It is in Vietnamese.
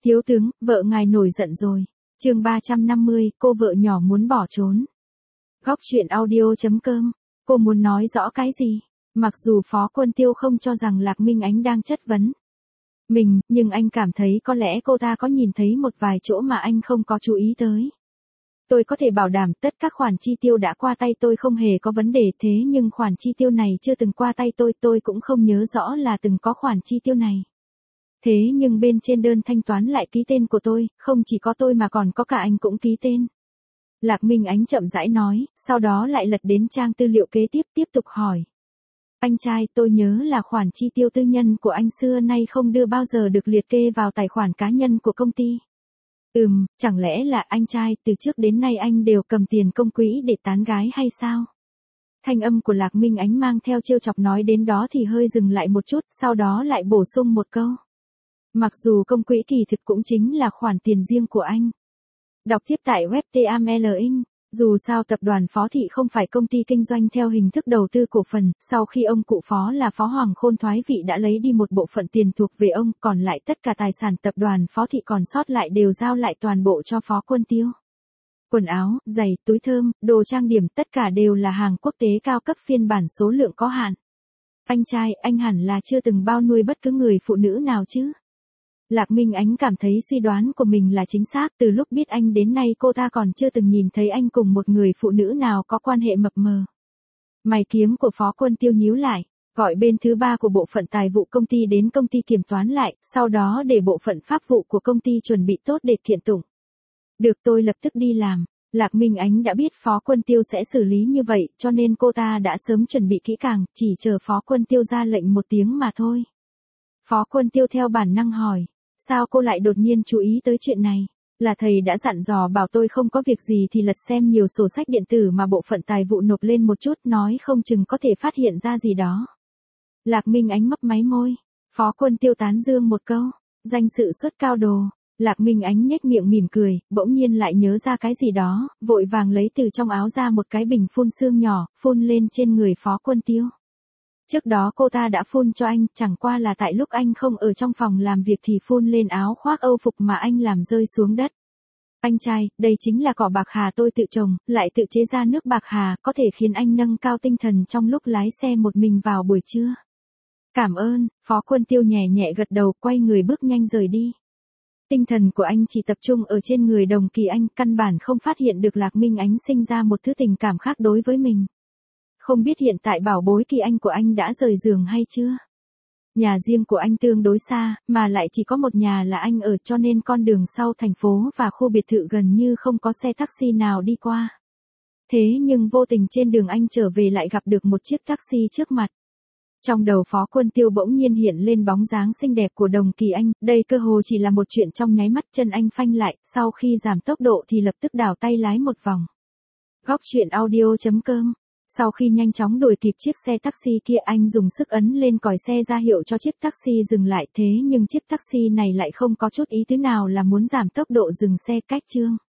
Thiếu tướng, vợ ngài nổi giận rồi. Chương 350, cô vợ nhỏ muốn bỏ trốn. Góc truyện audio.com. Cô muốn nói rõ cái gì? Mặc dù Phó Quân Tiêu không cho rằng Lạc Minh Ánh đang chất vấn mình, nhưng anh cảm thấy có lẽ cô ta có nhìn thấy một vài chỗ mà anh không có chú ý tới. Tôi có thể bảo đảm tất các khoản chi tiêu đã qua tay tôi không hề có vấn đề, thế nhưng khoản chi tiêu này chưa từng qua tay tôi cũng không nhớ rõ là từng có khoản chi tiêu này. Thế nhưng bên trên đơn thanh toán lại ký tên của tôi, không chỉ có tôi mà còn có cả anh cũng ký tên. Lạc Minh Ánh chậm rãi nói, sau đó lại lật đến trang tư liệu kế tiếp tục hỏi. Anh trai, tôi nhớ là khoản chi tiêu tư nhân của anh xưa nay không đưa bao giờ được liệt kê vào tài khoản cá nhân của công ty. Chẳng lẽ là anh trai, từ trước đến nay anh đều cầm tiền công quỹ để tán gái hay sao? Thanh âm của Lạc Minh Ánh mang theo trêu chọc, nói đến đó thì hơi dừng lại một chút, sau đó lại bổ sung một câu. Mặc dù công quỹ kỳ thực cũng chính là khoản tiền riêng của anh. Đọc tiếp tại web TAMLIN. Dù sao tập đoàn Phó Thị không phải công ty kinh doanh theo hình thức đầu tư cổ phần, sau khi ông cụ Phó là Phó Hoàng Khôn thoái vị đã lấy đi một bộ phận tiền thuộc về ông, còn lại tất cả tài sản tập đoàn Phó Thị còn sót lại đều giao lại toàn bộ cho Phó Quân Tiêu. Quần áo, giày, túi thơm, đồ trang điểm tất cả đều là hàng quốc tế cao cấp phiên bản số lượng có hạn. Anh trai, anh hẳn là chưa từng bao nuôi bất cứ người phụ nữ nào chứ? Lạc Minh Ánh cảm thấy suy đoán của mình là chính xác, từ lúc biết anh đến nay cô ta còn chưa từng nhìn thấy anh cùng một người phụ nữ nào có quan hệ mập mờ. Mày kiếm của Phó Quân Tiêu nhíu lại, gọi bên thứ ba của bộ phận tài vụ công ty đến công ty kiểm toán lại, sau đó để bộ phận pháp vụ của công ty chuẩn bị tốt để kiện tụng. Được, tôi lập tức đi làm. Lạc Minh Ánh đã biết Phó Quân Tiêu sẽ xử lý như vậy, cho nên cô ta đã sớm chuẩn bị kỹ càng, chỉ chờ Phó Quân Tiêu ra lệnh một tiếng mà thôi. Phó Quân Tiêu theo bản năng hỏi. Sao cô lại đột nhiên chú ý tới chuyện này? Là thầy đã dặn dò bảo tôi không có việc gì thì lật xem nhiều sổ sách điện tử mà bộ phận tài vụ nộp lên một chút, nói không chừng có thể phát hiện ra gì đó. Lạc Minh Ánh mấp máy môi. Phó Quân Tiêu tán dương một câu. Danh sự xuất cao đồ. Lạc Minh Ánh nhếch miệng mỉm cười, bỗng nhiên lại nhớ ra cái gì đó, vội vàng lấy từ trong áo ra một cái bình phun sương nhỏ, phun lên trên người Phó Quân Tiêu. Trước đó cô ta đã phun cho anh, chẳng qua là tại lúc anh không ở trong phòng làm việc thì phun lên áo khoác Âu phục mà anh làm rơi xuống đất. Anh trai, đây chính là cỏ bạc hà tôi tự trồng, lại tự chế ra nước bạc hà, có thể khiến anh nâng cao tinh thần trong lúc lái xe một mình vào buổi trưa. Cảm ơn, Phó Quân Tiêu nhẹ nhẹ gật đầu, quay người bước nhanh rời đi. Tinh thần của anh chỉ tập trung ở trên người Đồng Kỳ Anh, căn bản không phát hiện được Lạc Minh Ánh sinh ra một thứ tình cảm khác đối với mình. Không biết hiện tại bảo bối Kỳ Anh của anh đã rời giường hay chưa? Nhà riêng của anh tương đối xa, mà lại chỉ có một nhà là anh ở, cho nên con đường sau thành phố và khu biệt thự gần như không có xe taxi nào đi qua. Thế nhưng vô tình trên đường anh trở về lại gặp được một chiếc taxi trước mặt. Trong đầu Phó Quân Tiêu bỗng nhiên hiện lên bóng dáng xinh đẹp của Đồng Kỳ Anh, đây cơ hồ chỉ là một chuyện trong nháy mắt, chân anh phanh lại, sau khi giảm tốc độ thì lập tức đảo tay lái một vòng. Góc truyện audio.com. Sau khi nhanh chóng đuổi kịp chiếc xe taxi kia, anh dùng sức ấn lên còi xe ra hiệu cho chiếc taxi dừng lại, thế nhưng chiếc taxi này lại không có chút ý tứ nào là muốn giảm tốc độ dừng xe cách chương.